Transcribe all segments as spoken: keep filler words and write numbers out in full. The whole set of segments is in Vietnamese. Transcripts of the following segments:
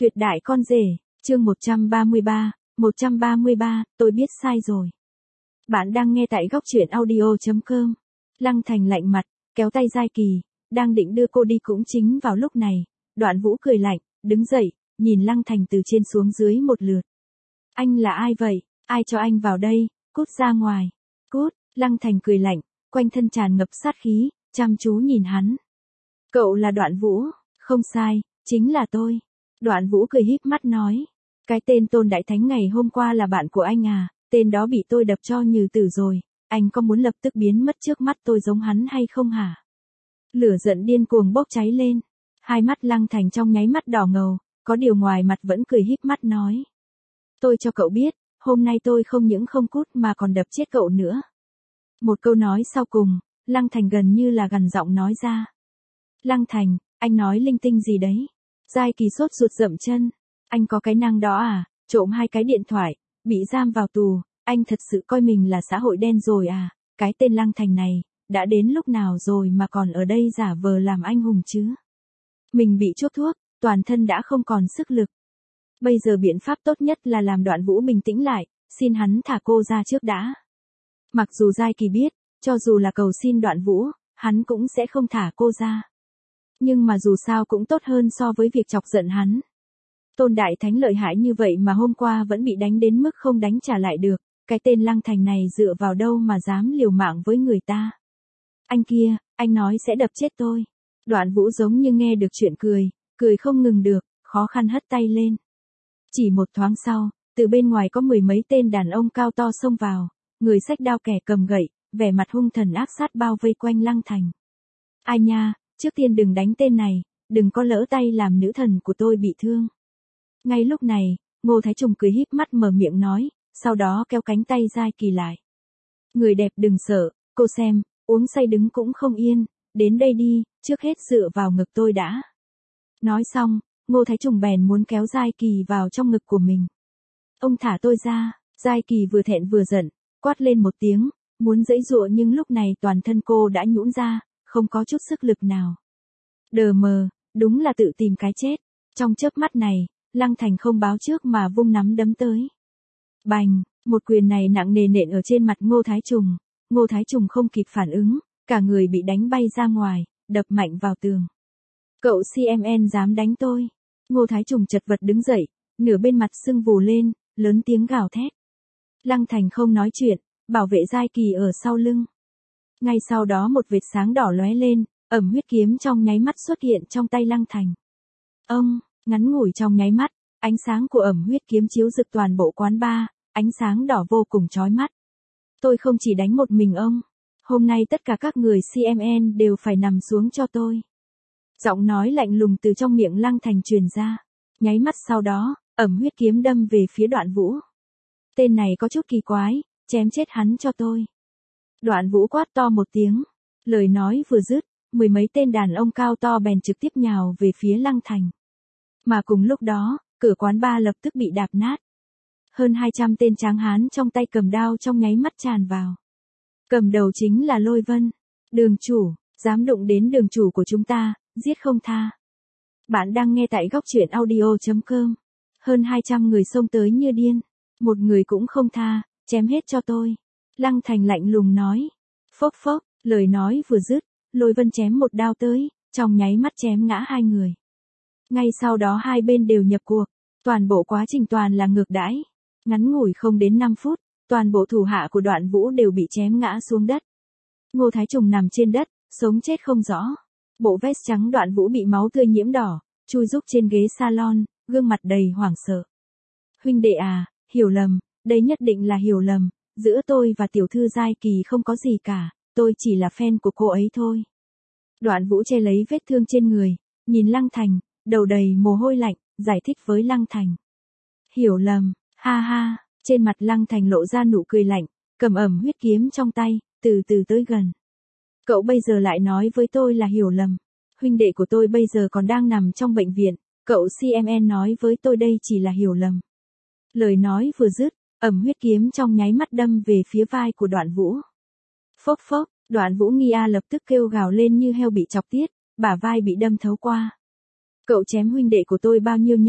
Tuyệt đại con rể, chương một trăm ba mươi ba, một trăm ba mươi ba, tôi biết sai rồi. Bạn đang nghe tại góc truyện audio chấm com. Lăng Thành lạnh mặt, kéo tay Giai Kỳ, đang định đưa cô đi cũng chính vào lúc này, Đoạn Vũ cười lạnh, đứng dậy, nhìn Lăng Thành từ trên xuống dưới một lượt. Anh là ai vậy, ai cho anh vào đây, cút ra ngoài, cút, Lăng Thành cười lạnh, quanh thân tràn ngập sát khí, chăm chú nhìn hắn. Cậu là Đoạn Vũ, không sai, chính là tôi. Đoạn Vũ cười híp mắt nói, cái tên Tôn Đại Thánh ngày hôm qua là bạn của anh à, tên đó bị tôi đập cho nhừ tử rồi, anh có muốn lập tức biến mất trước mắt tôi giống hắn hay không hả? Lửa giận điên cuồng bốc cháy lên, hai mắt Lăng Thành trong nháy mắt đỏ ngầu, có điều ngoài mặt vẫn cười híp mắt nói. Tôi cho cậu biết, hôm nay tôi không những không cút mà còn đập chết cậu nữa. Một câu nói sau cùng, Lăng Thành gần như là gằn giọng nói ra. Lăng Thành, anh nói linh tinh gì đấy? Giai Kỳ sốt ruột dậm chân, anh có cái năng đó à, trộm hai cái điện thoại, bị giam vào tù, anh thật sự coi mình là xã hội đen rồi à, cái tên Lăng Thành này, đã đến lúc nào rồi mà còn ở đây giả vờ làm anh hùng chứ? Mình bị chốt thuốc, toàn thân đã không còn sức lực. Bây giờ biện pháp tốt nhất là làm Đoạn Vũ bình tĩnh lại, xin hắn thả cô ra trước đã. Mặc dù Giai Kỳ biết, cho dù là cầu xin Đoạn Vũ, hắn cũng sẽ không thả cô ra. Nhưng mà dù sao cũng tốt hơn so với việc chọc giận hắn. Tôn Đại Thánh lợi hại như vậy mà hôm qua vẫn bị đánh đến mức không đánh trả lại được, cái tên Lăng Thành này dựa vào đâu mà dám liều mạng với người ta. Anh kia, anh nói sẽ đập chết tôi. Đoạn Vũ giống như nghe được chuyện cười, cười không ngừng được, khó khăn hất tay lên. Chỉ một thoáng sau, từ bên ngoài có mười mấy tên đàn ông cao to xông vào, người xách đao kẻ cầm gậy, vẻ mặt hung thần ác sát bao vây quanh Lăng Thành. Ai nha, trước tiên đừng đánh tên này, đừng có lỡ tay làm nữ thần của tôi bị thương. Ngay lúc này, Ngô Thái Trùng cười híp mắt mở miệng nói, sau đó kéo cánh tay Giai Kỳ lại. Người đẹp đừng sợ, cô xem, uống say đứng cũng không yên, đến đây đi, trước hết dựa vào ngực tôi đã. Nói xong, Ngô Thái Trùng bèn muốn kéo Giai Kỳ vào trong ngực của mình. Ông thả tôi ra, Giai Kỳ vừa thẹn vừa giận, quát lên một tiếng, muốn giãy giụa nhưng lúc này toàn thân cô đã nhũn ra, không có chút sức lực nào. Đờ mờ, đúng là tự tìm cái chết. Trong chớp mắt này, Lăng Thành không báo trước mà vung nắm đấm tới. Bành, một quyền này nặng nề nện ở trên mặt Ngô Thái Trùng, Ngô Thái Trùng không kịp phản ứng, cả người bị đánh bay ra ngoài, đập mạnh vào tường. Cậu xê em en dám đánh tôi. Ngô Thái Trùng chật vật đứng dậy, nửa bên mặt sưng vù lên, lớn tiếng gào thét. Lăng Thành không nói chuyện, bảo vệ Giai Kỳ ở sau lưng. Ngay sau đó một vệt sáng đỏ lóe lên, ẩm huyết kiếm trong nháy mắt xuất hiện trong tay Lăng Thành. Ông, ngắn ngủi trong nháy mắt, ánh sáng của ẩm huyết kiếm chiếu rực toàn bộ quán bar, ánh sáng đỏ vô cùng chói mắt. Tôi không chỉ đánh một mình ông, hôm nay tất cả các người xê em en đều phải nằm xuống cho tôi. Giọng nói lạnh lùng từ trong miệng Lăng Thành truyền ra, nháy mắt sau đó, ẩm huyết kiếm đâm về phía Đoạn Vũ. Tên này có chút kỳ quái, chém chết hắn cho tôi. Đoạn Vũ quát to một tiếng, lời nói vừa dứt, mười mấy tên đàn ông cao to bèn trực tiếp nhào về phía Lăng Thành. Mà cùng lúc đó, cửa quán bar lập tức bị đạp nát. Hơn hai trăm tên tráng hán trong tay cầm đao trong nháy mắt tràn vào. Cầm đầu chính là Lôi Vân. Đường chủ, dám đụng đến đường chủ của chúng ta, giết không tha. Bạn đang nghe tại góc truyện audio chấm com. Hơn hai trăm người xông tới như điên. Một người cũng không tha, chém hết cho tôi. Lăng Thành lạnh lùng nói. Phốc phốc, lời nói vừa dứt, Lôi Vân chém một đao tới, trong nháy mắt chém ngã hai người. Ngay sau đó hai bên đều nhập cuộc, toàn bộ quá trình toàn là ngược đãi. Ngắn ngủi không đến năm phút, toàn bộ thủ hạ của Đoạn Vũ đều bị chém ngã xuống đất. Ngô Thái Trùng nằm trên đất, sống chết không rõ. Bộ vest trắng Đoạn Vũ bị máu tươi nhiễm đỏ, chui rúc trên ghế salon, gương mặt đầy hoảng sợ. Huynh đệ à, hiểu lầm, đây nhất định là hiểu lầm, giữa tôi và tiểu thư Giai Kỳ không có gì cả, tôi chỉ là fan của cô ấy thôi. Đoạn Vũ che lấy vết thương trên người, nhìn Lăng Thành, đầu đầy mồ hôi lạnh, giải thích với Lăng Thành. Hiểu lầm, ha ha, trên mặt Lăng Thành lộ ra nụ cười lạnh, cầm ẩm huyết kiếm trong tay, từ từ tới gần. Cậu bây giờ lại nói với tôi là hiểu lầm, huynh đệ của tôi bây giờ còn đang nằm trong bệnh viện, cậu xê em en nói với tôi đây chỉ là hiểu lầm. Lời nói vừa dứt, ẩm huyết kiếm trong nháy mắt đâm về phía vai của Đoạn Vũ. Phốc phốc, Đoạn Vũ nghi a lập tức kêu gào lên như heo bị chọc tiết, bả vai bị đâm thấu qua. Cậu chém huynh đệ của tôi bao nhiêu nhát,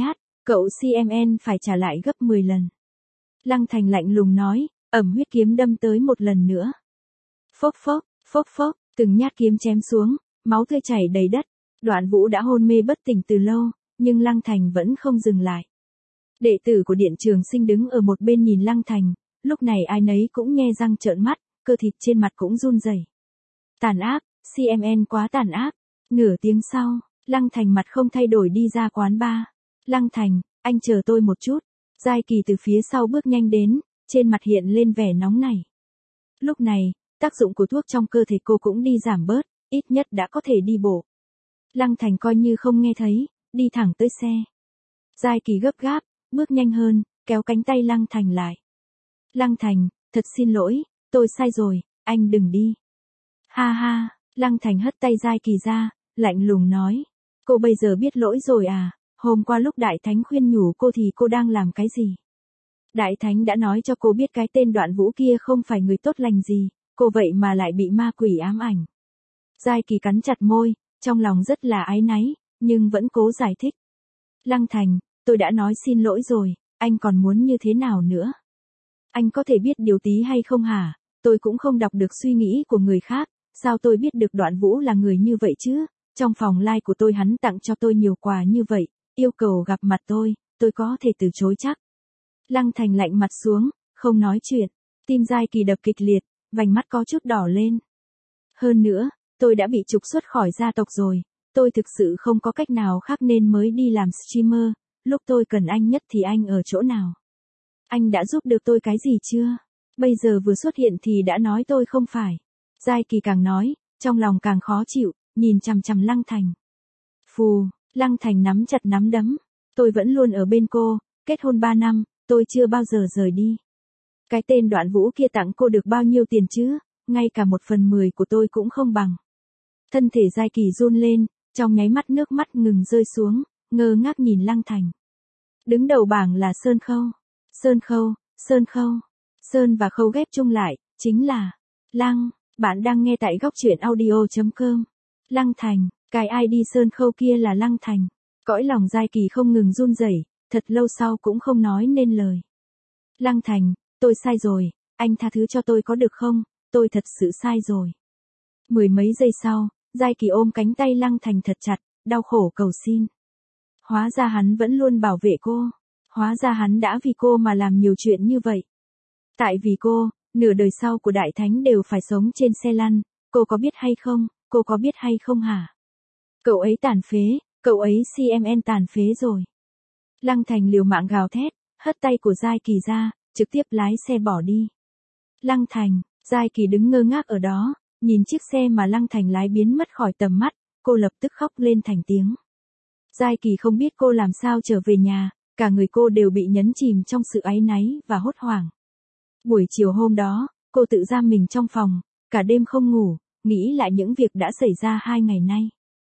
Cậu xê em en phải trả lại gấp mười lần. Lăng Thành lạnh lùng nói, ẩm huyết kiếm đâm tới một lần nữa. Phốc phốc, phốc phốc, từng nhát kiếm chém xuống, máu tươi chảy đầy đất. Đoạn Vũ đã hôn mê bất tỉnh từ lâu, nhưng Lăng Thành vẫn không dừng lại. Đệ tử của Điện Trường Sinh đứng ở một bên nhìn Lăng Thành, lúc này ai nấy cũng nhe răng trợn mắt, cơ thịt trên mặt cũng run rẩy. Tàn ác, xê em en quá tàn ác. Nửa tiếng sau, Lăng Thành mặt không thay đổi đi ra quán bar. Lăng Thành, anh chờ tôi một chút. Giai Kỳ từ phía sau bước nhanh đến, trên mặt hiện lên vẻ nóng nảy. Lúc này, tác dụng của thuốc trong cơ thể cô cũng đi giảm bớt, ít nhất đã có thể đi bộ. Lăng Thành coi như không nghe thấy, đi thẳng tới xe. Giai Kỳ gấp gáp, bước nhanh hơn, kéo cánh tay Lăng Thành lại. Lăng Thành, thật xin lỗi, tôi sai rồi, anh đừng đi. Ha ha, Lăng Thành hất tay Giai Kỳ ra, lạnh lùng nói. Cô bây giờ biết lỗi rồi à, hôm qua lúc Đại Thánh khuyên nhủ cô thì cô đang làm cái gì? Đại Thánh đã nói cho cô biết cái tên Đoạn Vũ kia không phải người tốt lành gì, cô vậy mà lại bị ma quỷ ám ảnh. Giai Kỳ cắn chặt môi, trong lòng rất là áy náy, nhưng vẫn cố giải thích. Lăng Thành, tôi đã nói xin lỗi rồi, anh còn muốn như thế nào nữa? Anh có thể biết điều tí hay không hả? Tôi cũng không đọc được suy nghĩ của người khác, sao tôi biết được Đoạn Vũ là người như vậy chứ? Trong phòng live của tôi hắn tặng cho tôi nhiều quà như vậy, yêu cầu gặp mặt tôi, tôi có thể từ chối chắc. Lăng Thành lạnh mặt xuống, không nói chuyện, tim Giai Kỳ đập kịch liệt, vành mắt có chút đỏ lên. Hơn nữa, tôi đã bị trục xuất khỏi gia tộc rồi, tôi thực sự không có cách nào khác nên mới đi làm streamer, lúc tôi cần anh nhất thì anh ở chỗ nào? Anh đã giúp được tôi cái gì chưa? Bây giờ vừa xuất hiện thì đã nói tôi không phải. Giai Kỳ càng nói, trong lòng càng khó chịu, nhìn chằm chằm Lăng Thành. Phù, Lăng Thành nắm chặt nắm đấm. Tôi vẫn luôn ở bên cô, kết hôn ba năm, tôi chưa bao giờ rời đi. Cái tên Đoạn Vũ kia tặng cô được bao nhiêu tiền chứ, ngay cả một phần mười của tôi cũng không bằng. Thân thể Giai Kỳ run lên, trong nháy mắt nước mắt ngừng rơi xuống, ngơ ngác nhìn Lăng Thành. Đứng đầu bảng là Sơn Khâu. Sơn Khâu, Sơn Khâu. Sơn và Khâu ghép chung lại, chính là Lăng. Bạn đang nghe tại góc truyện audio chấm com. Lăng Thành, cái i đê Sơn Khâu kia là Lăng Thành. Cõi lòng Giai Kỳ không ngừng run rẩy, thật lâu sau cũng không nói nên lời. Lăng Thành, tôi sai rồi, anh tha thứ cho tôi có được không, tôi thật sự sai rồi. Mười mấy giây sau, Giai Kỳ ôm cánh tay Lăng Thành thật chặt, đau khổ cầu xin. Hóa ra hắn vẫn luôn bảo vệ cô. Hóa ra hắn đã vì cô mà làm nhiều chuyện như vậy. Tại vì cô, nửa đời sau của Đại Thánh đều phải sống trên xe lăn, cô có biết hay không, cô có biết hay không hả? Cậu ấy tàn phế, cậu ấy xê em en tàn phế rồi. Lăng Thành liều mạng gào thét, hất tay của Giai Kỳ ra, trực tiếp lái xe bỏ đi. Lăng Thành, Giai Kỳ đứng ngơ ngác ở đó, nhìn chiếc xe mà Lăng Thành lái biến mất khỏi tầm mắt, cô lập tức khóc lên thành tiếng. Giai Kỳ không biết cô làm sao trở về nhà, cả người cô đều bị nhấn chìm trong sự áy náy và hốt hoảng. Buổi chiều hôm đó, cô tự giam mình trong phòng, cả đêm không ngủ, nghĩ lại những việc đã xảy ra hai ngày nay.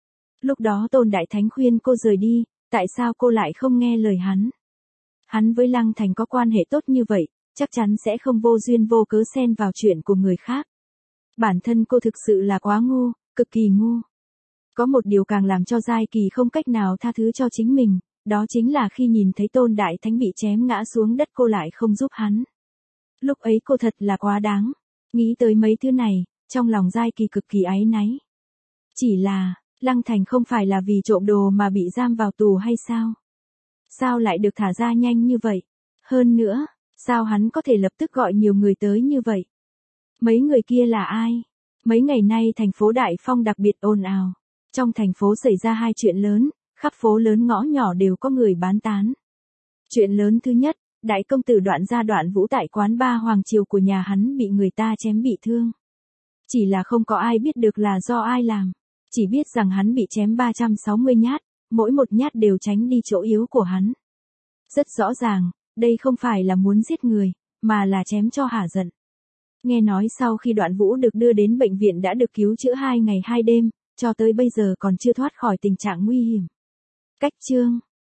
Lúc đó Tôn Đại Thánh khuyên cô rời đi, tại sao cô lại không nghe lời hắn? Hắn với Lăng Thành có quan hệ tốt như vậy, chắc chắn sẽ không vô duyên vô cớ xen vào chuyện của người khác. Bản thân cô thực sự là quá ngu, cực kỳ ngu. Có một điều càng làm cho Giai Kỳ không cách nào tha thứ cho chính mình, đó chính là khi nhìn thấy Tôn Đại Thánh bị chém ngã xuống đất cô lại không giúp hắn. Lúc ấy cô thật là quá đáng. Nghĩ tới mấy thứ này, trong lòng Giai Kỳ cực kỳ áy náy. Chỉ là, Lăng Thành không phải là vì trộm đồ mà bị giam vào tù hay sao? Sao lại được thả ra nhanh như vậy? Hơn nữa, sao hắn có thể lập tức gọi nhiều người tới như vậy? Mấy người kia là ai? Mấy ngày nay thành phố Đại Phong đặc biệt ồn ào. Trong thành phố xảy ra hai chuyện lớn, khắp phố lớn ngõ nhỏ đều có người bán tán. Chuyện lớn thứ nhất, Đại công tử Đoạn Gia Đoạn Vũ tại quán bar Hoàng Triều của nhà hắn bị người ta chém bị thương. Chỉ là không có ai biết được là do ai làm. Chỉ biết rằng hắn bị chém ba trăm sáu mươi nhát, mỗi một nhát đều tránh đi chỗ yếu của hắn. Rất rõ ràng, đây không phải là muốn giết người, mà là chém cho hả giận. Nghe nói sau khi Đoạn Vũ được đưa đến bệnh viện đã được cứu chữa hai ngày hai đêm, cho tới bây giờ còn chưa thoát khỏi tình trạng nguy hiểm. Cách chương